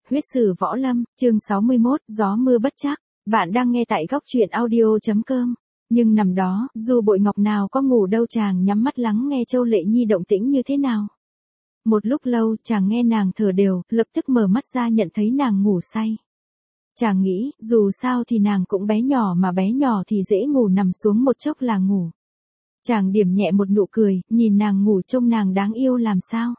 Huyết sử võ lâm, chương 61, gió mưa bất trắc. Bạn đang nghe tại góc truyện audio.com. Nhưng nằm đó, dù Bội Ngọc nào có ngủ đâu, chàng nhắm mắt lắng nghe Châu Lệ Nhi động tĩnh như thế nào. Một lúc lâu, chàng nghe nàng thở đều, lập tức mở mắt ra nhận thấy nàng ngủ say. Chàng nghĩ, dù sao thì nàng cũng bé nhỏ, mà bé nhỏ thì dễ ngủ, nằm xuống một chốc là ngủ. Chàng điểm nhẹ một nụ cười, nhìn nàng ngủ trông nàng đáng yêu làm sao.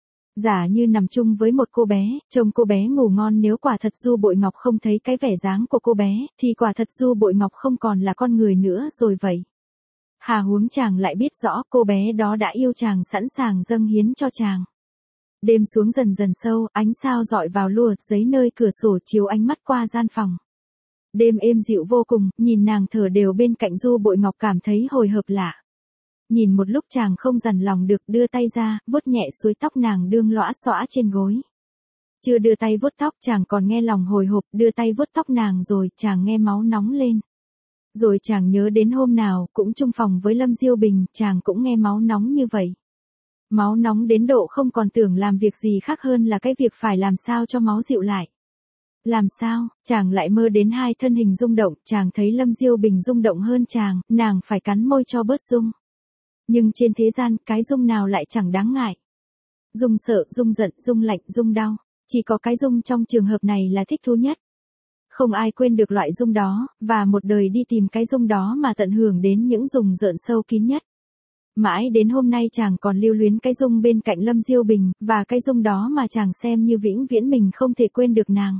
Giả như nằm chung với một cô bé, trông cô bé ngủ ngon, nếu quả thật Du Bội Ngọc không thấy cái vẻ dáng của cô bé, thì quả thật Du Bội Ngọc không còn là con người nữa rồi vậy. Hà huống chàng lại biết rõ cô bé đó đã yêu chàng, sẵn sàng dâng hiến cho chàng. Đêm xuống dần dần sâu, ánh sao dọi vào lùa giấy nơi cửa sổ chiếu ánh mắt qua gian phòng. Đêm êm dịu vô cùng, nhìn nàng thở đều bên cạnh Du Bội Ngọc cảm thấy hồi hộp lạ. Nhìn một lúc chàng không dằn lòng được, đưa tay ra, vuốt nhẹ suối tóc nàng đương lõa xõa trên gối. Chưa đưa tay vuốt tóc chàng còn nghe lòng hồi hộp, đưa tay vuốt tóc nàng rồi chàng nghe máu nóng lên. Rồi chàng nhớ đến hôm nào cũng chung phòng với Lâm Diêu Bình, chàng cũng nghe máu nóng như vậy. Máu nóng đến độ không còn tưởng làm việc gì khác hơn là cái việc phải làm sao cho máu dịu lại. Làm sao, chàng lại mơ đến hai thân hình rung động, chàng thấy Lâm Diêu Bình rung động hơn chàng, nàng phải cắn môi cho bớt rung. Nhưng trên thế gian, cái rung nào lại chẳng đáng ngại. Rung sợ, rung giận, rung lạnh, rung đau. Chỉ có cái rung trong trường hợp này là thích thú nhất. Không ai quên được loại rung đó, và một đời đi tìm cái rung đó mà tận hưởng đến những rung rợn sâu kín nhất. Mãi đến hôm nay chàng còn lưu luyến cái rung bên cạnh Lâm Diêu Bình, và cái rung đó mà chàng xem như vĩnh viễn mình không thể quên được nàng.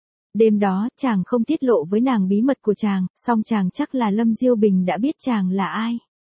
Đêm đó, chàng không tiết lộ với nàng bí mật của chàng, song chàng chắc là Lâm Diêu Bình đã biết chàng là ai.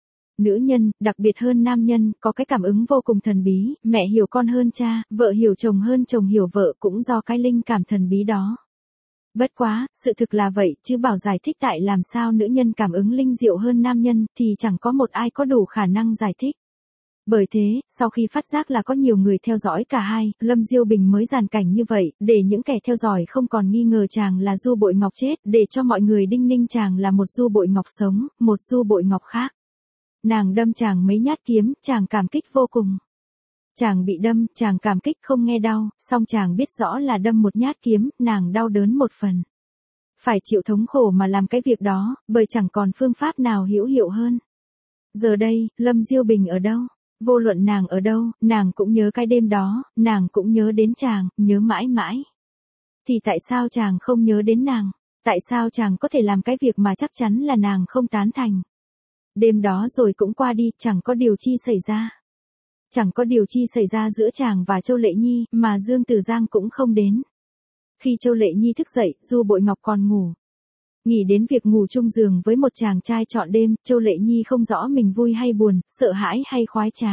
Nữ nhân, đặc biệt hơn nam nhân, có cái cảm ứng vô cùng thần bí, mẹ hiểu con hơn cha, vợ hiểu chồng hơn chồng hiểu vợ, cũng do cái linh cảm thần bí đó. Bất quá, sự thực là vậy, chứ bảo giải thích tại làm sao nữ nhân cảm ứng linh diệu hơn nam nhân, thì chẳng có một ai có đủ khả năng giải thích. Bởi thế, sau khi phát giác là có nhiều người theo dõi cả hai, Lâm Diêu Bình mới dàn cảnh như vậy, để những kẻ theo dõi không còn nghi ngờ chàng là Du Bội Ngọc chết, để cho mọi người đinh ninh chàng là một Du Bội Ngọc sống, một Du Bội Ngọc khác. Nàng đâm chàng mấy nhát kiếm, chàng cảm kích vô cùng. Chàng bị đâm, chàng cảm kích không nghe đau, song chàng biết rõ là đâm một nhát kiếm, nàng đau đớn một phần. Phải chịu thống khổ mà làm cái việc đó, bởi chẳng còn phương pháp nào hữu hiệu hơn. Giờ đây, Lâm Diêu Bình ở đâu? Vô luận nàng ở đâu, nàng cũng nhớ cái đêm đó, nàng cũng nhớ đến chàng, nhớ mãi mãi. Thì tại sao chàng không nhớ đến nàng? Tại sao chàng có thể làm cái việc mà chắc chắn là nàng không tán thành? Đêm đó rồi cũng qua đi, chẳng có điều chi xảy ra. Chẳng có điều chi xảy ra giữa chàng và Châu Lệ Nhi, mà Dương Tử Giang cũng không đến. Khi Châu Lệ Nhi thức dậy, Du Bội Ngọc còn ngủ. Nghĩ đến việc ngủ chung giường với một chàng trai trọn đêm, Châu Lệ Nhi không rõ mình vui hay buồn, sợ hãi hay khoái trá.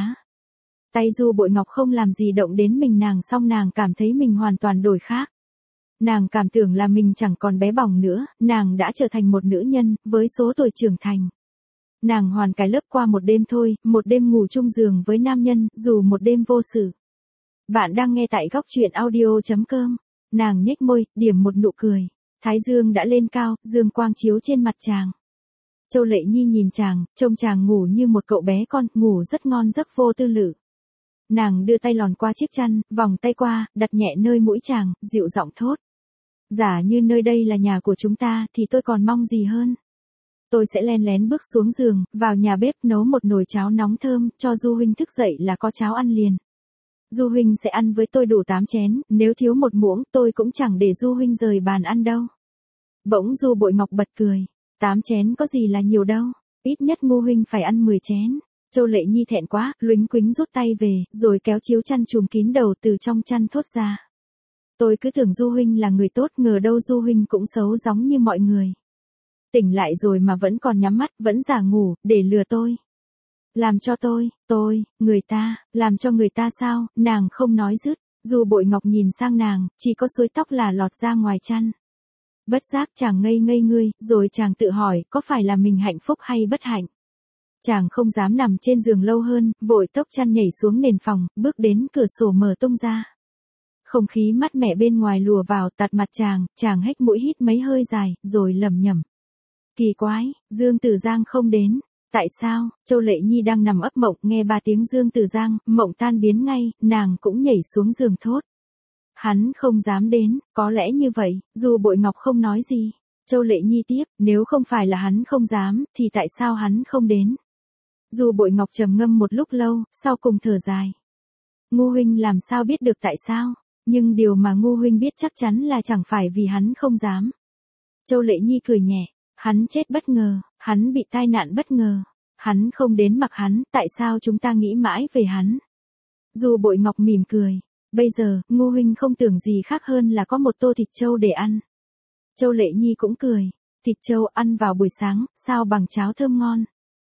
Tay Du Bội Ngọc không làm gì động đến mình nàng, song nàng cảm thấy mình hoàn toàn đổi khác. Nàng cảm tưởng là mình chẳng còn bé bỏng nữa, nàng đã trở thành một nữ nhân, với số tuổi trưởng thành. Nàng hoàn cái lớp qua một đêm thôi, một đêm ngủ chung giường với nam nhân, dù một đêm vô sự. Bạn đang nghe tại góc truyện audio.com. Nàng nhếch môi, điểm một nụ cười. Thái dương đã lên cao, dương quang chiếu trên mặt chàng. Châu Lệ Nhi nhìn chàng, trông chàng ngủ như một cậu bé con, ngủ rất ngon giấc vô tư lự. Nàng đưa tay lòn qua chiếc chăn, vòng tay qua, đặt nhẹ nơi mũi chàng, dịu giọng thốt. Giả như nơi đây là nhà của chúng ta, thì tôi còn mong gì hơn. Tôi sẽ len lén bước xuống giường, vào nhà bếp nấu một nồi cháo nóng thơm, cho Du huynh thức dậy là có cháo ăn liền. Du huynh sẽ ăn với tôi đủ 8 chén, nếu thiếu một muỗng, tôi cũng chẳng để Du huynh rời bàn ăn đâu. Bỗng Du Bội Ngọc bật cười. 8 chén có gì là nhiều đâu, ít nhất Ngô huynh phải ăn 10 chén. Châu Lệ Nhi thẹn quá, luính quính rút tay về, rồi kéo chiếu chăn trùm kín đầu từ trong chăn thốt ra. Tôi cứ tưởng Du huynh là người tốt, ngờ đâu Du huynh cũng xấu giống như mọi người. Tỉnh lại rồi mà vẫn còn nhắm mắt, vẫn giả ngủ, để lừa tôi. Làm cho người ta, làm cho người ta sao, nàng không nói dứt. Du Bội Ngọc nhìn sang nàng, chỉ có suối tóc là lọt ra ngoài chăn. Bất giác chàng ngây ngươi, rồi chàng tự hỏi, có phải là mình hạnh phúc hay bất hạnh? Chàng không dám nằm trên giường lâu hơn, vội tốc chăn nhảy xuống nền phòng, bước đến cửa sổ mở tung ra. Không khí mát mẻ bên ngoài lùa vào tạt mặt chàng hếch mũi hít mấy hơi dài, rồi lẩm nhẩm. Kỳ quái, Dương Tử Giang không đến. Tại sao? Châu Lệ Nhi đang nằm ấp mộng, nghe 3 tiếng Dương Tử Giang, mộng tan biến ngay, nàng cũng nhảy xuống giường thốt. Hắn không dám đến, có lẽ như vậy, Du Bội Ngọc không nói gì. Châu Lệ Nhi tiếp, nếu không phải là hắn không dám, thì tại sao hắn không đến? Du Bội Ngọc trầm ngâm một lúc lâu, sau cùng thở dài. Ngu huynh làm sao biết được tại sao, nhưng điều mà ngu huynh biết chắc chắn là chẳng phải vì hắn không dám. Châu Lệ Nhi cười nhẹ, hắn chết bất ngờ, hắn bị tai nạn bất ngờ, hắn không đến mặc hắn, tại sao chúng ta nghĩ mãi về hắn? Du Bội Ngọc mỉm cười, bây giờ, ngu huynh không tưởng gì khác hơn là có một tô thịt trâu để ăn. Châu Lệ Nhi cũng cười, thịt trâu ăn vào buổi sáng, sao bằng cháo thơm ngon.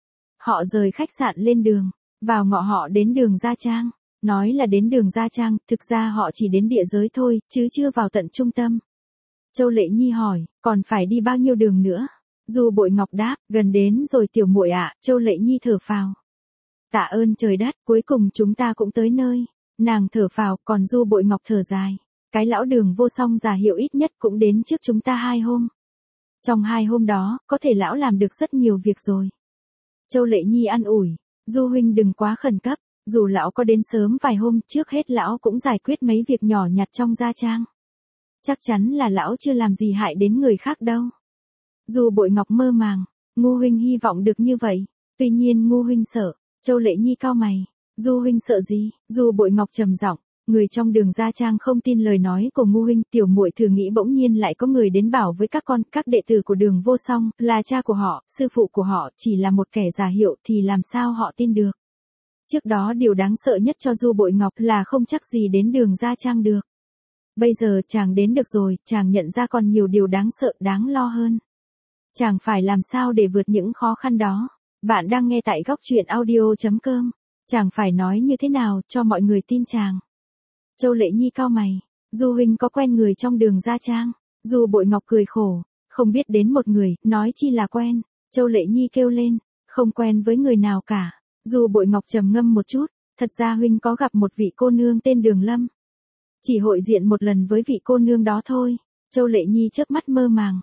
Họ rời khách sạn lên đường, vào ngọ họ đến đường Gia Trang. Nói là đến đường Gia Trang, thực ra họ chỉ đến địa giới thôi, chứ chưa vào tận trung tâm. Châu Lệ Nhi hỏi, còn phải đi bao nhiêu đường nữa? Du Bội Ngọc đáp, gần đến rồi tiểu muội ạ. Châu Lệ Nhi thở phào. Tạ ơn trời đất, cuối cùng chúng ta cũng tới nơi. Nàng thở phào, còn Du Bội Ngọc thở dài. Cái lão Đường Vô Song già hiệu ít nhất cũng đến trước chúng ta 2 hôm. Trong 2 hôm đó, có thể lão làm được rất nhiều việc rồi. Châu Lệ Nhi an ủi, Du huynh đừng quá khẩn cấp, dù lão có đến sớm vài hôm, trước hết lão cũng giải quyết mấy việc nhỏ nhặt trong Gia Trang. Chắc chắn là lão chưa làm gì hại đến người khác đâu. Du Bội Ngọc mơ màng, ngu huynh hy vọng được như vậy, tuy nhiên ngu huynh sợ. Châu Lệ Nhi cau mày, Du huynh sợ gì? Du Bội Ngọc trầm giọng, người trong đường Gia Trang không tin lời nói của ngu huynh, tiểu muội thử nghĩ bỗng nhiên lại có người đến bảo với các đệ tử của Đường Vô Song, là cha của họ, sư phụ của họ, chỉ là một kẻ giả hiệu thì làm sao họ tin được. Trước đó điều đáng sợ nhất cho Du Bội Ngọc là không chắc gì đến đường Gia Trang được. Bây giờ chàng đến được rồi, chàng nhận ra còn nhiều điều đáng sợ, đáng lo hơn. Chàng phải làm sao để vượt những khó khăn đó. Bạn đang nghe tại góc truyện audio.com. Chàng phải nói như thế nào cho mọi người tin chàng. Châu Lệ Nhi cau mày, Du huynh có quen người trong đường Gia Trang? Du Bội Ngọc cười khổ, không biết đến một người, nói chi là quen. Châu Lệ Nhi kêu lên, không quen với người nào cả. Du Bội Ngọc trầm ngâm một chút, thật ra huynh có gặp một vị cô nương tên Đường Lâm. Chỉ hội diện một lần với vị cô nương đó thôi. Châu Lệ Nhi chớp mắt mơ màng,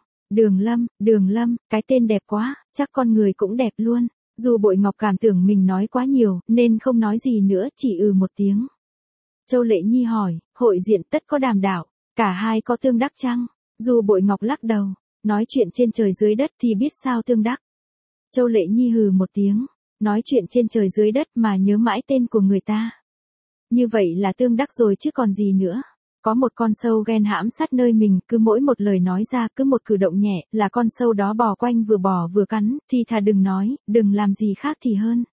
Đường Lâm, cái tên đẹp quá, chắc con người cũng đẹp luôn. Du Bội Ngọc cảm tưởng mình nói quá nhiều, nên không nói gì nữa, chỉ một tiếng. Châu Lệ Nhi hỏi, hội diện tất có đàm đạo, cả hai có tương đắc chăng? Du Bội Ngọc lắc đầu, nói chuyện trên trời dưới đất thì biết sao tương đắc. Châu Lệ Nhi hừ một tiếng, nói chuyện trên trời dưới đất mà nhớ mãi tên của người ta. Như vậy là tương đắc rồi chứ còn gì nữa. Có một con sâu ghen hãm sát nơi mình, cứ mỗi một lời nói ra, cứ một cử động nhẹ, là con sâu đó bò quanh vừa bò vừa cắn, thì thà đừng nói, đừng làm gì khác thì hơn.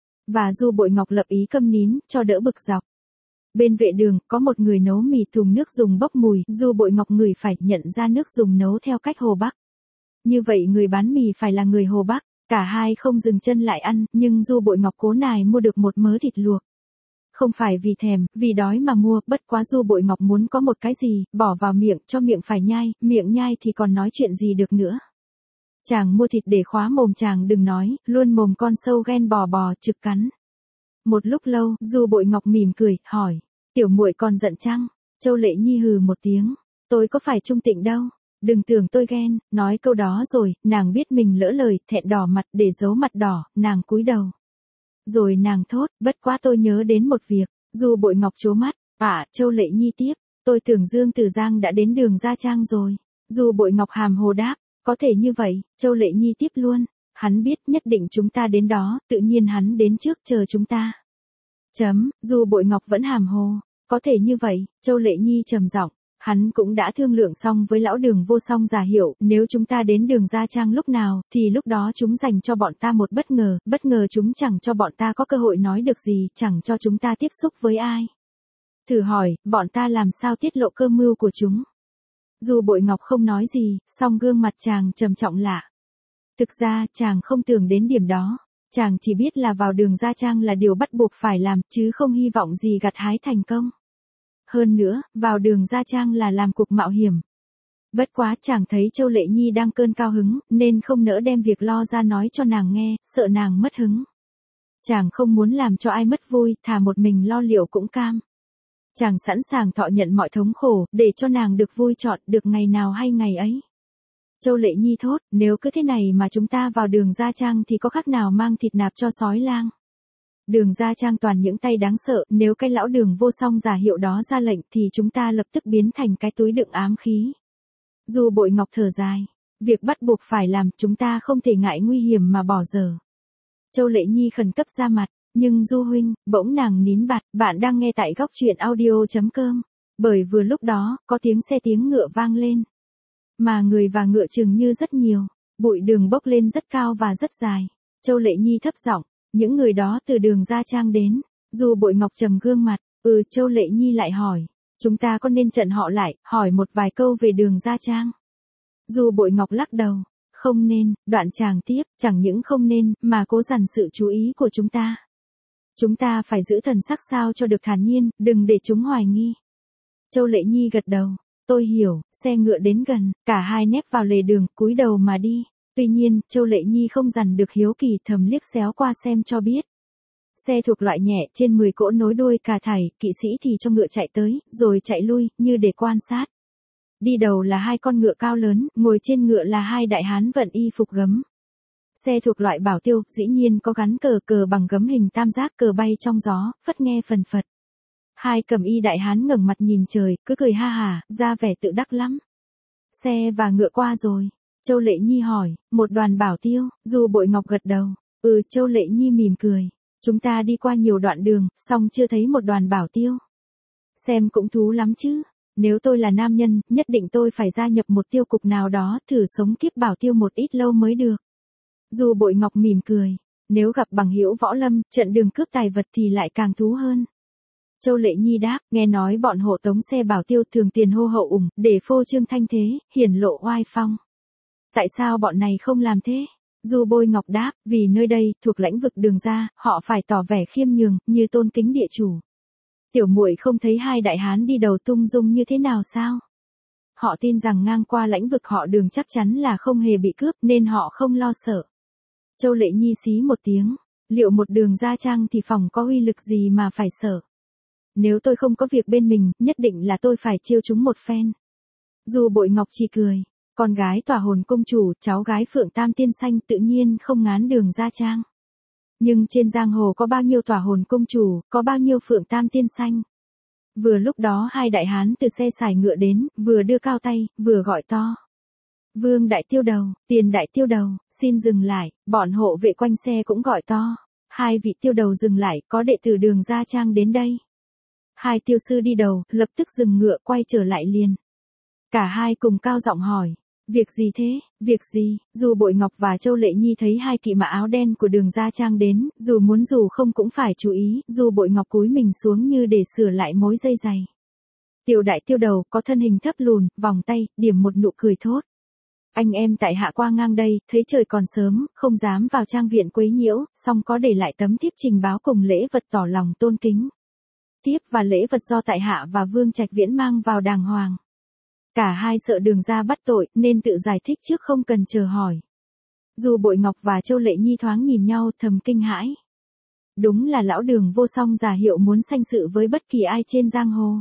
Và Du Bội Ngọc lập ý câm nín, cho đỡ bực dọc. Bên vệ đường, có một người nấu mì thùng nước dùng bốc mùi, Du Bội Ngọc ngửi phải nhận ra nước dùng nấu theo cách Hồ Bắc. Như vậy người bán mì phải là người Hồ Bắc, cả hai không dừng chân lại ăn, nhưng Du Bội Ngọc cố nài mua được một mớ thịt luộc. Không phải vì thèm, vì đói mà mua, bất quá Du Bội Ngọc muốn có một cái gì, bỏ vào miệng, cho miệng phải nhai, miệng nhai thì còn nói chuyện gì được nữa. Chàng mua thịt để khóa mồm chàng đừng nói, luôn mồm con sâu ghen bò trực cắn. Một lúc lâu, Du Bội Ngọc mỉm cười, hỏi, tiểu muội còn giận chăng? Châu Lệ Nhi hừ một tiếng, tôi có phải trung tịnh đâu, đừng tưởng tôi ghen. Nói câu đó rồi, nàng biết mình lỡ lời, thẹn đỏ mặt, để giấu mặt đỏ, nàng cúi đầu. Rồi nàng thốt, bất quá tôi nhớ đến một việc. Du Bội Ngọc trố mắt, Châu Lệ Nhi tiếp, tôi tưởng Dương Tử Giang đã đến đường Gia Trang rồi. Du Bội Ngọc hàm hồ đáp, có thể như vậy. Châu Lệ Nhi tiếp luôn, hắn biết nhất định chúng ta đến đó, tự nhiên hắn đến trước chờ chúng ta. Du Bội Ngọc vẫn hàm hồ, có thể như vậy. Châu Lệ Nhi trầm giọng, hắn cũng đã thương lượng xong với lão Đường Vô Song giả hiệu, nếu chúng ta đến đường Gia Trang lúc nào, thì lúc đó chúng dành cho bọn ta một bất ngờ chúng chẳng cho bọn ta có cơ hội nói được gì, chẳng cho chúng ta tiếp xúc với ai. Thử hỏi, bọn ta làm sao tiết lộ cơ mưu của chúng? Du Bội Ngọc không nói gì, song gương mặt chàng trầm trọng lạ. Thực ra, chàng không tưởng đến điểm đó. Chàng chỉ biết là vào đường Gia Trang là điều bắt buộc phải làm, chứ không hy vọng gì gặt hái thành công. Hơn nữa, vào đường Gia Trang là làm cuộc mạo hiểm. Bất quá chàng thấy Châu Lệ Nhi đang cơn cao hứng, nên không nỡ đem việc lo ra nói cho nàng nghe, sợ nàng mất hứng. Chàng không muốn làm cho ai mất vui, thà một mình lo liệu cũng cam. Chàng sẵn sàng thọ nhận mọi thống khổ, để cho nàng được vui chọn, được ngày nào hay ngày ấy. Châu Lệ Nhi thốt, nếu cứ thế này mà chúng ta vào đường Gia Trang thì có khác nào mang thịt nạp cho sói lang. Đường Gia Trang toàn những tay đáng sợ, nếu cái lão Đường vô song giả hiệu đó ra lệnh thì chúng ta lập tức biến thành cái túi đựng ám khí. Du Bội Ngọc thở dài, việc bắt buộc phải làm, chúng ta không thể ngại nguy hiểm mà bỏ dở. Châu Lệ Nhi khẩn cấp ra mặt, nhưng Du huynh, bỗng nàng nín bặt, bạn đang nghe tại góc truyện audio.com. Bởi vừa lúc đó, có tiếng xe tiếng ngựa vang lên. Mà người và ngựa chừng như rất nhiều, bụi đường bốc lên rất cao và rất dài. Châu Lệ Nhi thấp giọng, những người đó từ Đường Gia Trang đến. Du Bội Ngọc trầm gương mặt, Châu Lệ Nhi lại hỏi, chúng ta có nên chặn họ lại, hỏi một vài câu về Đường Gia Trang? Du Bội Ngọc lắc đầu, không nên. Đoạn chàng tiếp, chẳng những không nên, mà cố dằn sự chú ý của chúng ta. Chúng ta phải giữ thần sắc sao cho được thản nhiên, đừng để chúng hoài nghi. Châu Lệ Nhi gật đầu, tôi hiểu. Xe ngựa đến gần, cả hai nép vào lề đường, cúi đầu mà đi. Tuy nhiên, Châu Lệ Nhi không dằn được hiếu kỳ, thầm liếc xéo qua xem cho biết. Xe thuộc loại nhẹ, trên 10 cỗ nối đuôi cà thảy, kỵ sĩ thì cho ngựa chạy tới, rồi chạy lui, như để quan sát. Đi đầu là hai con ngựa cao lớn, ngồi trên ngựa là hai đại hán vận y phục gấm. Xe thuộc loại bảo tiêu, dĩ nhiên có gắn cờ bằng gấm hình tam giác, cờ bay trong gió, phất nghe phần phật. Hai cầm y đại hán ngẩng mặt nhìn trời, cứ cười ha hả, ra vẻ tự đắc lắm. Xe và ngựa qua rồi. Châu Lệ Nhi hỏi, một đoàn bảo tiêu. Du Bội Ngọc gật đầu. Châu Lệ Nhi mỉm cười. Chúng ta đi qua nhiều đoạn đường, song chưa thấy một đoàn bảo tiêu. Xem cũng thú lắm chứ. Nếu tôi là nam nhân, nhất định tôi phải gia nhập một tiêu cục nào đó, thử sống kiếp bảo tiêu một ít lâu mới được. Du Bội Ngọc mỉm cười. Nếu gặp bằng hữu võ lâm, trận đường cướp tài vật thì lại càng thú hơn. Châu Lệ Nhi đáp, nghe nói bọn hộ tống xe bảo tiêu thường tiền hô hậu ủng, để phô trương thanh thế, hiển lộ oai phong. Tại sao bọn này không làm thế? Du Bội Ngọc đáp, vì nơi đây, thuộc lãnh vực Đường Gia, họ phải tỏ vẻ khiêm nhường, như tôn kính địa chủ. Tiểu muội không thấy hai đại hán đi đầu tung dung như thế nào sao? Họ tin rằng ngang qua lãnh vực họ Đường chắc chắn là không hề bị cướp, nên họ không lo sợ. Châu Lệ Nhi xí một tiếng, liệu một Đường Gia Trang thì phòng có uy lực gì mà phải sợ? Nếu tôi không có việc bên mình, nhất định là tôi phải chiêu chúng một phen. Du Bội Ngọc chỉ cười, con gái Tỏa Hồn Cung chủ, cháu gái Phượng Tam Tiên Xanh tự nhiên không ngán Đường Gia Trang. Nhưng trên giang hồ có bao nhiêu Tỏa Hồn Cung chủ, có bao nhiêu Phượng Tam Tiên Xanh. Vừa lúc đó hai đại hán từ xe sải ngựa đến, vừa đưa cao tay, vừa gọi to. Vương đại tiêu đầu, Tiền đại tiêu đầu, xin dừng lại. Bọn hộ vệ quanh xe cũng gọi to. Hai vị tiêu đầu dừng lại, có đệ tử Đường Gia Trang đến đây. Hai tiêu sư đi đầu, lập tức dừng ngựa, quay trở lại liền. Cả hai cùng cao giọng hỏi, việc gì thế, việc gì? Du Bội Ngọc và Châu Lệ Nhi thấy hai kỵ mã áo đen của Đường Gia Trang đến, dù muốn dù không cũng phải chú ý. Du Bội Ngọc cúi mình xuống như để sửa lại mối dây giày. Tiểu đại tiêu đầu có thân hình thấp lùn, vòng tay, điểm một nụ cười thốt. Anh em tại hạ qua ngang đây, thấy trời còn sớm, không dám vào trang viện quấy nhiễu, song có để lại tấm thiếp trình báo cùng lễ vật tỏ lòng tôn kính. Tiếp và lễ vật do tại hạ và Vương Trạch Viễn mang vào đàng hoàng. Cả hai sợ Đường Gia bắt tội, nên tự giải thích trước không cần chờ hỏi. Du Bội Ngọc và Châu Lệ Nhi thoáng nhìn nhau, thầm kinh hãi. Đúng là lão Đường vô song giả hiệu muốn sanh sự với bất kỳ ai trên giang hồ.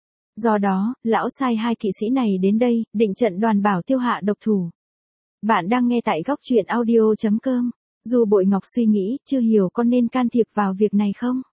Do đó, lão sai hai kỵ sĩ này đến đây, định trận đoàn bảo tiêu hạ độc thủ. Bạn đang nghe tại góc truyện audio.com. Du Bội Ngọc suy nghĩ, chưa hiểu có nên can thiệp vào việc này không?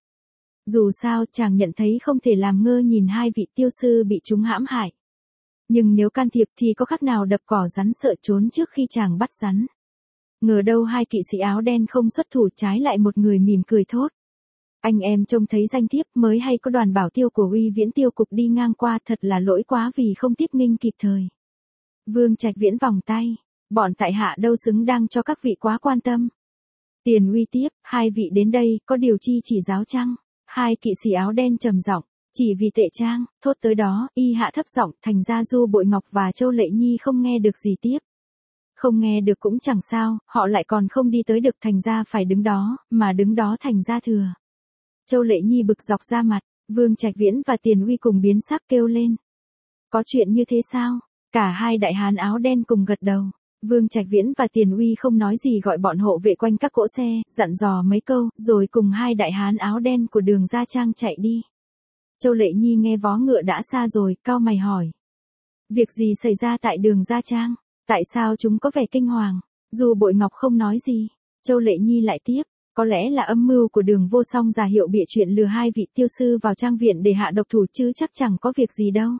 Dù sao, chàng nhận thấy không thể làm ngơ nhìn hai vị tiêu sư bị chúng hãm hại. Nhưng nếu can thiệp thì có khác nào đập cỏ rắn sợ trốn trước khi chàng bắt rắn. Ngờ đâu hai kỵ sĩ áo đen không xuất thủ, trái lại một người mỉm cười thốt. Anh em trông thấy danh thiếp mới hay có đoàn bảo tiêu của Uy Viễn tiêu cục đi ngang qua, thật là lỗi quá vì không tiếp nghinh kịp thời. Vương Trạch Viễn vòng tay, bọn tại hạ đâu xứng đang cho các vị quá quan tâm. Tiền Uy tiếp, hai vị đến đây, có điều chi chỉ giáo chăng? Hai kỵ sĩ áo đen trầm giọng, chỉ vì tệ trang, thốt tới đó, y hạ thấp giọng, thành ra Du Bội Ngọc và Châu Lệ Nhi không nghe được gì tiếp. Không nghe được cũng chẳng sao, họ lại còn không đi tới được, thành ra phải đứng đó, mà đứng đó thành ra thừa. Châu Lệ Nhi bực dọc ra mặt, Vương Trạch Viễn và Tiền Uy cùng biến sắc kêu lên. Có chuyện như thế sao? Cả hai đại hán áo đen cùng gật đầu. Vương Trạch Viễn và Tiền Uy không nói gì, gọi bọn hộ vệ quanh các cỗ xe, dặn dò mấy câu, rồi cùng hai đại hán áo đen của Đường Gia Trang chạy đi. Châu Lệ Nhi nghe vó ngựa đã xa rồi, cau mày hỏi. Việc gì xảy ra tại Đường Gia Trang? Tại sao chúng có vẻ kinh hoàng? Du Bội Ngọc không nói gì. Châu Lệ Nhi lại tiếp. Có lẽ là âm mưu của Đường Vô Song giả hiệu bịa chuyện lừa hai vị tiêu sư vào trang viện để hạ độc thủ chứ chắc chẳng có việc gì đâu.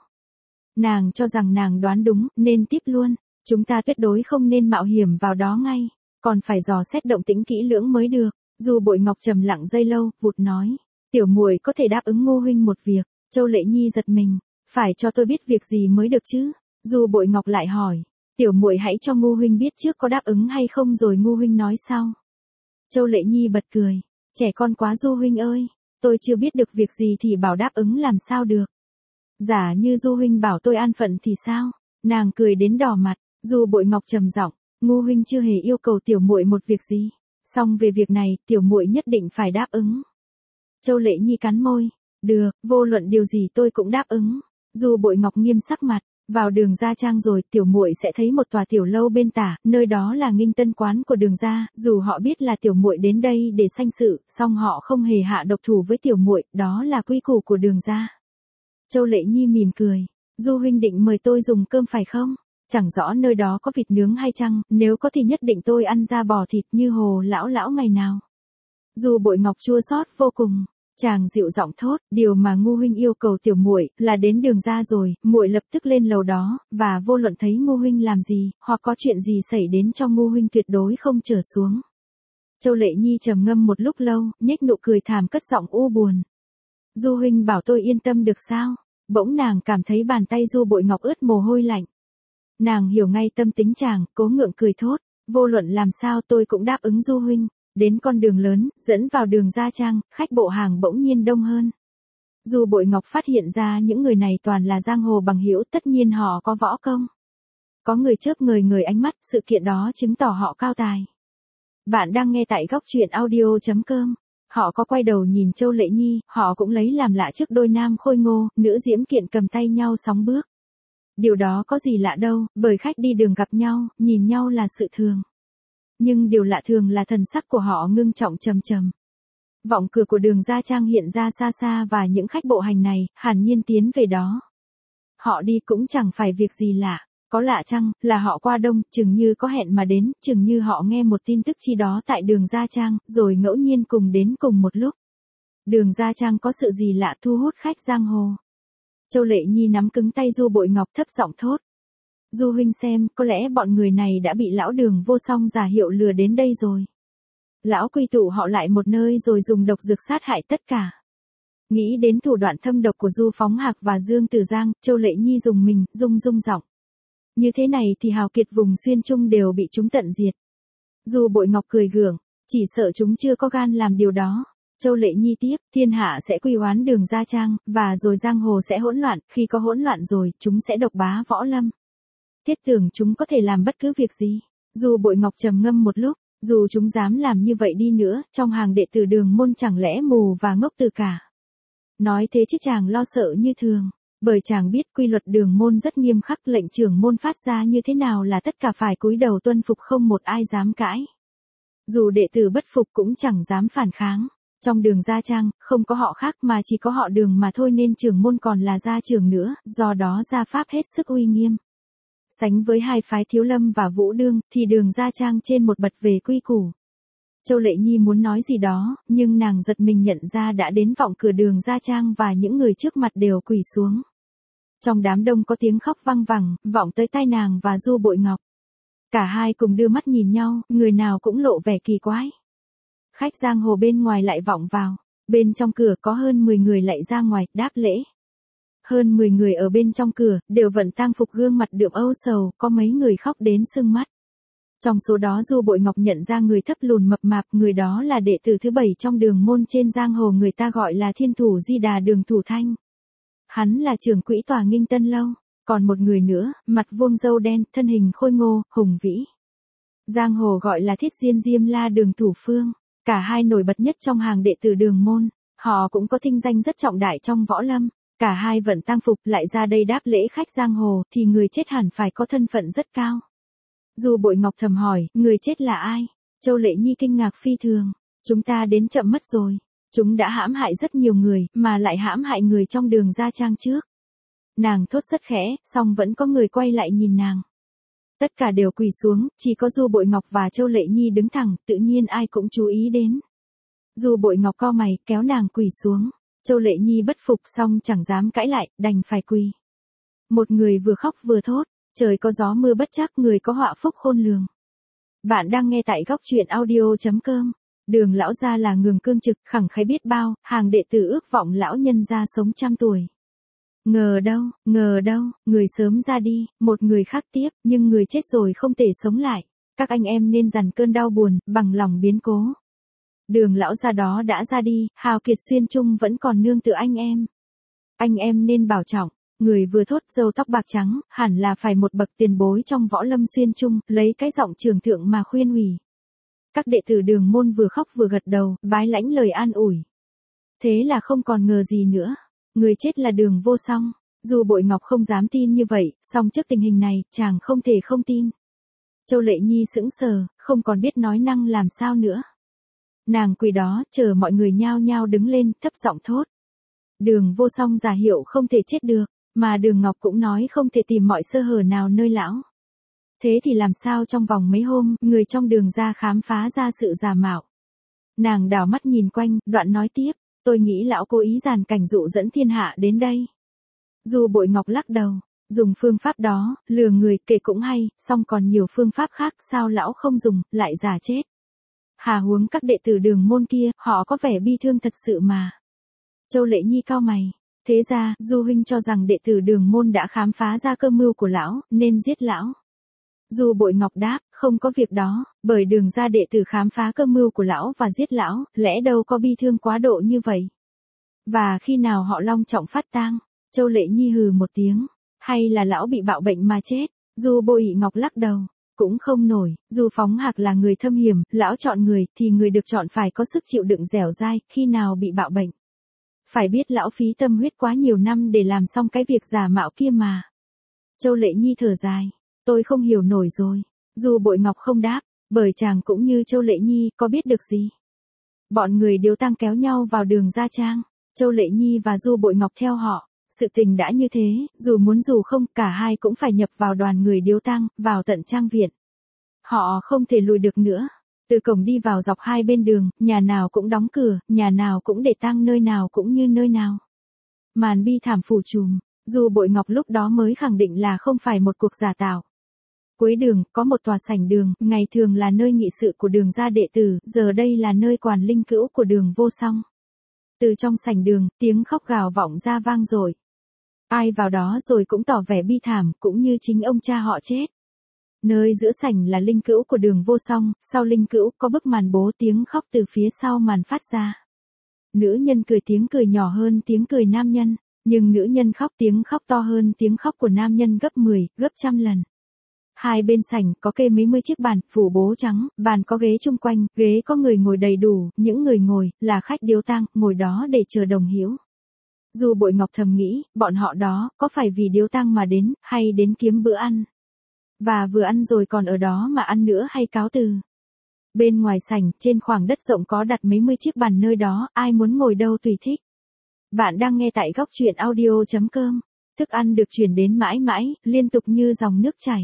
Nàng cho rằng nàng đoán đúng, nên tiếp luôn. Chúng ta tuyệt đối không nên mạo hiểm vào đó ngay. Còn phải dò xét động tĩnh kỹ lưỡng mới được. Du Bội Ngọc trầm lặng giây lâu, vụt nói. Tiểu muội có thể đáp ứng Ngô huynh một việc. Châu Lệ Nhi giật mình. Phải cho tôi biết việc gì mới được chứ? Du Bội Ngọc lại hỏi. Tiểu muội hãy cho Ngô huynh biết trước có đáp ứng hay không rồi Ngô huynh nói sau. Châu Lệ Nhi bật cười. Trẻ con quá Du huynh ơi. Tôi chưa biết được việc gì thì bảo đáp ứng làm sao được. Giả như Du huynh bảo tôi an phận thì sao? Nàng cười đến đỏ mặt. Du Bội Ngọc trầm giọng. Ngô huynh chưa hề yêu cầu tiểu muội một việc gì. Song về việc này, tiểu muội nhất định phải đáp ứng. Châu Lệ Nhi cắn môi. Được, vô luận điều gì tôi cũng đáp ứng. Du Bội Ngọc nghiêm sắc mặt. Vào Đường Gia Trang rồi, tiểu muội sẽ thấy một tòa tiểu lâu bên tả, nơi đó là Nghinh Tân quán của Đường gia, dù họ biết là tiểu muội đến đây để sanh sự, song họ không hề hạ độc thủ với tiểu muội, đó là quy củ của Đường gia. Châu Lệ Nhi mỉm cười, Du huynh định mời tôi dùng cơm phải không? Chẳng rõ nơi đó có vịt nướng hay chăng, nếu có thì nhất định tôi ăn da bò thịt như Hồ lão ngày nào. Du Bội Ngọc chua xót vô cùng. Chàng dịu giọng thốt, điều mà Ngô huynh yêu cầu tiểu muội là đến Đường gia rồi, muội lập tức lên lầu đó, và vô luận thấy Ngô huynh làm gì, hoặc có chuyện gì xảy đến cho Ngô huynh tuyệt đối không trở xuống. Châu Lệ Nhi trầm ngâm một lúc lâu, nhếch nụ cười thảm cất giọng u buồn. Du huynh bảo tôi yên tâm được sao? Bỗng nàng cảm thấy bàn tay Du Bội Ngọc ướt mồ hôi lạnh. Nàng hiểu ngay tâm tính chàng, cố ngượng cười thốt, vô luận làm sao tôi cũng đáp ứng Du huynh. Đến con đường lớn, dẫn vào Đường Gia Trang, khách bộ hàng bỗng nhiên đông hơn. Du Bội Ngọc phát hiện ra những người này toàn là giang hồ bằng hữu, tất nhiên họ có võ công. Có người chớp người ánh mắt, sự kiện đó chứng tỏ họ cao tài. Bạn đang nghe tại góc truyện audio.com. Họ có quay đầu nhìn Châu Lệ Nhi, họ cũng lấy làm lạ trước đôi nam khôi ngô, nữ diễm kiện cầm tay nhau sóng bước. Điều đó có gì lạ đâu, bởi khách đi đường gặp nhau, nhìn nhau là sự thường. Nhưng điều lạ thường là thần sắc của họ ngưng trọng trầm trầm. Vọng cửa của Đường Gia Trang hiện ra xa xa và những khách bộ hành này, hẳn nhiên tiến về đó. Họ đi cũng chẳng phải việc gì lạ. Có lạ chăng, là họ qua đông, chừng như có hẹn mà đến, chừng như họ nghe một tin tức chi đó tại Đường Gia Trang, rồi ngẫu nhiên cùng đến cùng một lúc. Đường Gia Trang có sự gì lạ thu hút khách giang hồ. Châu Lệ Nhi nắm cứng tay Du Bội Ngọc thấp giọng thốt. Du huynh xem, có lẽ bọn người này đã bị lão Đường Vô Song giả hiệu lừa đến đây rồi. Lão quy tụ họ lại một nơi rồi dùng độc dược sát hại tất cả. Nghĩ đến thủ đoạn thâm độc của Du Phóng Hạc và Dương Tử Giang, Châu Lệ Nhi dùng mình, rung giọng. Như thế này thì hào kiệt vùng xuyên trung đều bị chúng tận diệt. Du Bội Ngọc cười gượng, chỉ sợ chúng chưa có gan làm điều đó. Châu Lệ Nhi tiếp, thiên hạ sẽ quy oán Đường Gia Trang, và rồi giang hồ sẽ hỗn loạn, khi có hỗn loạn rồi, chúng sẽ độc bá võ lâm. Thiết tưởng chúng có thể làm bất cứ việc gì. Du Bội Ngọc trầm ngâm một lúc, dù chúng dám làm như vậy đi nữa, trong hàng đệ tử Đường môn chẳng lẽ mù và ngốc từ cả. Nói thế chứ chàng lo sợ như thường, bởi chàng biết quy luật Đường môn rất nghiêm khắc, lệnh trưởng môn phát ra như thế nào là tất cả phải cúi đầu tuân phục, không một ai dám cãi. Dù đệ tử bất phục cũng chẳng dám phản kháng. Trong Đường Gia Trang, không có họ khác mà chỉ có họ Đường mà thôi, nên trưởng môn còn là gia trưởng nữa, do đó gia pháp hết sức uy nghiêm. Sánh với hai phái Thiếu Lâm và Vũ Đương, thì Đường Gia Trang trên một bậc về quy củ. Châu Lệ Nhi muốn nói gì đó, nhưng nàng giật mình nhận ra đã đến vọng cửa Đường Gia Trang và những người trước mặt đều quỳ xuống. Trong đám đông có tiếng khóc vang vẳng, vọng tới tai nàng và Du Bội Ngọc. Cả hai cùng đưa mắt nhìn nhau, người nào cũng lộ vẻ kỳ quái. Khách giang hồ bên ngoài lại vọng vào, bên trong cửa có hơn 10 người lại ra ngoài, đáp lễ. Hơn 10 người ở bên trong cửa, đều vận tang phục, gương mặt đượm âu sầu, có mấy người khóc đến sưng mắt. Trong số đó Du Bội Ngọc nhận ra người thấp lùn mập mạp, người đó là đệ tử thứ 7 trong Đường môn, trên giang hồ người ta gọi là Thiên Thủ Di Đà Đường Thủ Thanh. Hắn là trưởng quỹ tòa Nghinh Tân lâu, còn một người nữa, mặt vuông râu đen, thân hình khôi ngô, hùng vĩ. Giang hồ gọi là Thiết Diên Diêm La Đường Thủ Phương, cả hai nổi bật nhất trong hàng đệ tử Đường môn, họ cũng có thinh danh rất trọng đại trong võ lâm. Cả hai vận tang phục lại ra đây đáp lễ khách giang hồ, thì người chết hẳn phải có thân phận rất cao. Du Bội Ngọc thầm hỏi, người chết là ai? Châu Lệ Nhi kinh ngạc phi thường, chúng ta đến chậm mất rồi. Chúng đã hãm hại rất nhiều người, mà lại hãm hại người trong Đường Gia Trang trước. Nàng thốt rất khẽ, song vẫn có người quay lại nhìn nàng. Tất cả đều quỳ xuống, chỉ có Du Bội Ngọc và Châu Lệ Nhi đứng thẳng, tự nhiên ai cũng chú ý đến. Du Bội Ngọc cau mày, kéo nàng quỳ xuống. Châu Lệ Nhi bất phục xong chẳng dám cãi lại, đành phải quỳ. Một người vừa khóc vừa thốt, trời có gió mưa bất trắc, người có họa phúc khôn lường. Bạn đang nghe tại góc truyện audio.com. Đường lão gia là ngường cương trực, khẳng khái biết bao, hàng đệ tử ước vọng lão nhân gia sống trăm tuổi. Ngờ đâu, người sớm ra đi, một người khác tiếp, nhưng người chết rồi không thể sống lại. Các anh em nên dằn cơn đau buồn, bằng lòng biến cố. Đường lão gia đó đã ra đi, hào kiệt xuyên trung vẫn còn nương tựa anh em. Anh em nên bảo trọng. Người vừa thốt râu tóc bạc trắng, hẳn là phải một bậc tiền bối trong võ lâm xuyên trung, lấy cái giọng trường thượng mà khuyên hủy. Các đệ tử Đường môn vừa khóc vừa gật đầu, bái lãnh lời an ủi. Thế là không còn ngờ gì nữa. Người chết là Đường Vô Song. Dù Bội Ngọc không dám tin như vậy, song trước tình hình này, chàng không thể không tin. Châu Lệ Nhi sững sờ, không còn biết nói năng làm sao nữa. Nàng quỳ đó, chờ mọi người nhao nhao đứng lên, thấp giọng thốt. Đường Vô Song giả hiệu không thể chết được, mà Đường Ngọc cũng nói không thể tìm mọi sơ hở nào nơi lão. Thế thì làm sao trong vòng mấy hôm, người trong Đường ra khám phá ra sự giả mạo. Nàng đảo mắt nhìn quanh, đoạn nói tiếp, tôi nghĩ lão cố ý giàn cảnh dụ dẫn thiên hạ đến đây. Dù Bội Ngọc lắc đầu, dùng phương pháp đó, lừa người kể cũng hay, song còn nhiều phương pháp khác sao lão không dùng, lại giả chết. Hà huống các đệ tử Đường môn kia, họ có vẻ bi thương thật sự mà. Châu Lệ Nhi cau mày, thế ra, Du huynh cho rằng đệ tử Đường môn đã khám phá ra cơ mưu của lão, nên giết lão. Du Bội Ngọc đáp, không có việc đó, bởi Đường ra đệ tử khám phá cơ mưu của lão và giết lão, lẽ đâu có bi thương quá độ như vậy. Và khi nào họ long trọng phát tang? Châu Lệ Nhi hừ một tiếng, hay là lão bị bạo bệnh mà chết? Du Bội Ngọc lắc đầu, cũng không nổi, dù Phóng Hạc là người thâm hiểm, lão chọn người thì người được chọn phải có sức chịu đựng dẻo dai, khi nào bị bạo bệnh. Phải biết lão phí tâm huyết quá nhiều năm để làm xong cái việc giả mạo kia mà. Châu Lệ Nhi thở dài, tôi không hiểu nổi rồi. Du Bội Ngọc không đáp, bởi chàng cũng như Châu Lệ Nhi, có biết được gì. Bọn người Điếu Tang kéo nhau vào Đường gia trang, Châu Lệ Nhi và Du Bội Ngọc theo họ. Sự tình đã như thế, dù muốn dù không, cả hai cũng phải nhập vào đoàn người Điếu Tang, vào tận trang viện. Họ không thể lùi được nữa. Từ cổng đi vào dọc hai bên đường, nhà nào cũng đóng cửa, nhà nào cũng để tang, nơi nào cũng như nơi nào. Màn bi thảm phủ trùm, Dù Bội Ngọc lúc đó mới khẳng định là không phải một cuộc giả tạo. Cuối đường, có một tòa sảnh đường, ngày thường là nơi nghị sự của Đường gia đệ tử, giờ đây là nơi quản linh cữu của Đường Vô Song. Từ trong sảnh đường, tiếng khóc gào vọng ra vang dội. Ai vào đó rồi cũng tỏ vẻ bi thảm, cũng như chính ông cha họ chết. Nơi giữa sảnh là linh cữu của Đường Vô Song, sau linh cữu có bức màn bố, tiếng khóc từ phía sau màn phát ra. Nữ nhân cười, tiếng cười nhỏ hơn tiếng cười nam nhân, nhưng nữ nhân khóc tiếng khóc to hơn tiếng khóc của nam nhân gấp 10, gấp trăm lần. Hai bên sảnh có kê mấy mươi chiếc bàn, phủ bố trắng, bàn có ghế chung quanh, ghế có người ngồi đầy đủ, những người ngồi, là khách Điếu Tang, ngồi đó để chờ đồng hiếu. Dù Bội Ngọc thầm nghĩ, bọn họ đó, có phải vì Điếu Tang mà đến, hay đến kiếm bữa ăn? Và vừa ăn rồi còn ở đó mà ăn nữa hay cáo từ? Bên ngoài sảnh, trên khoảng đất rộng có đặt mấy mươi chiếc bàn nơi đó, ai muốn ngồi đâu tùy thích. Bạn đang nghe tại góc truyện audio.com. Thức ăn được chuyển đến mãi mãi, liên tục như dòng nước chảy.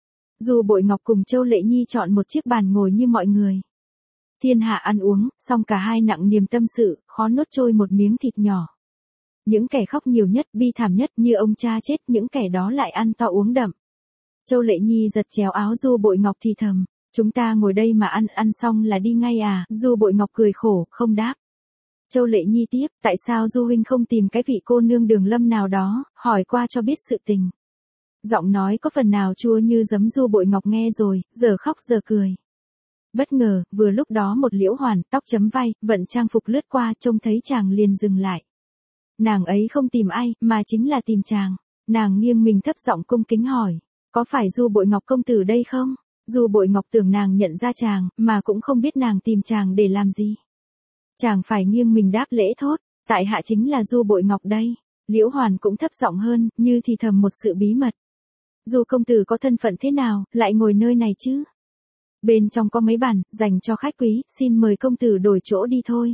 Dù Bội Ngọc cùng Châu Lệ Nhi chọn một chiếc bàn ngồi như mọi người. Thiên hạ ăn uống, xong cả hai nặng niềm tâm sự, khó nuốt trôi một miếng thịt nhỏ. Những kẻ khóc nhiều nhất, bi thảm nhất như ông cha chết, những kẻ đó lại ăn to uống đậm. Châu Lệ Nhi giật chéo áo Du Bội Ngọc thì thầm, chúng ta ngồi đây mà ăn xong là đi ngay à? Du Bội Ngọc cười khổ, không đáp. Châu Lệ Nhi tiếp, tại sao Du huynh không tìm cái vị cô nương Đường Lâm nào đó, hỏi qua cho biết sự tình. Giọng nói có phần nào chua như giấm. Du Bội Ngọc nghe rồi, giờ khóc giờ cười. Bất ngờ, vừa lúc đó một Liễu Hoàn, tóc chấm vai, vận trang phục lướt qua, trông thấy chàng liền dừng lại. Nàng ấy không tìm ai, mà chính là tìm chàng. Nàng nghiêng mình thấp giọng cung kính hỏi, có phải Du Bội Ngọc công tử đây không? Du Bội Ngọc tưởng nàng nhận ra chàng, mà cũng không biết nàng tìm chàng để làm gì. Chàng phải nghiêng mình đáp lễ thốt, tại hạ chính là Du Bội Ngọc đây. Liễu Hoàn cũng thấp giọng hơn, như thì thầm một sự bí mật. Du công tử có thân phận thế nào, lại ngồi nơi này chứ? Bên trong có mấy bàn, dành cho khách quý, xin mời công tử đổi chỗ đi thôi.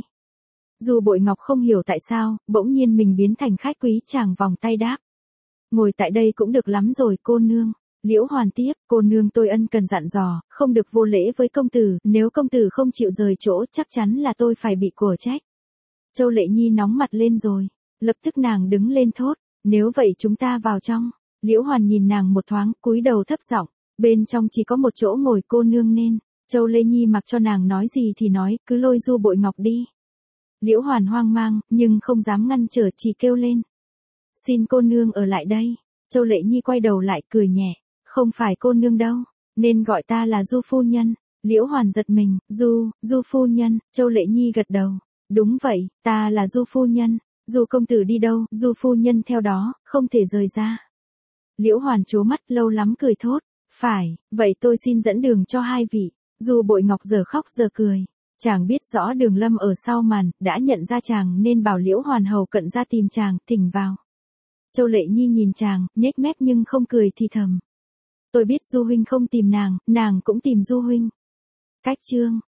Du Bội Ngọc không hiểu tại sao, bỗng nhiên mình biến thành khách quý, chàng vòng tay đáp. Ngồi tại đây cũng được lắm rồi cô nương. Liễu Hoàn tiếp, cô nương tôi ân cần dặn dò, không được vô lễ với công tử, nếu công tử không chịu rời chỗ chắc chắn là tôi phải bị của trách. Châu Lệ Nhi nóng mặt lên rồi, lập tức nàng đứng lên thốt, nếu vậy chúng ta vào trong. Liễu Hoàn nhìn nàng một thoáng, cúi đầu thấp giọng, bên trong chỉ có một chỗ ngồi cô nương nên. Châu Lệ Nhi mặc cho nàng nói gì thì nói, cứ lôi Du Bội Ngọc đi. Liễu Hoàn hoang mang, nhưng không dám ngăn trở, chỉ kêu lên. Xin cô nương ở lại đây. Châu Lệ Nhi quay đầu lại cười nhẹ, không phải cô nương đâu, nên gọi ta là Du phu nhân. Liễu Hoàn giật mình, Du phu nhân. Châu Lệ Nhi gật đầu, đúng vậy, ta là Du phu nhân. Du công tử đi đâu, Du phu nhân theo đó, không thể rời ra. Liễu Hoàn trố mắt lâu lắm cười thốt, phải, vậy tôi xin dẫn đường cho hai vị. Du Bội Ngọc giờ khóc giờ cười. Chàng biết rõ Đường Lâm ở sau màn, đã nhận ra chàng nên bảo Liễu Hoàn hầu cận ra tìm chàng, thỉnh vào. Châu Lệ Nhi nhìn chàng, nhếch mép nhưng không cười thì thầm. Tôi biết Du huynh không tìm nàng, nàng cũng tìm Du huynh. Cách chương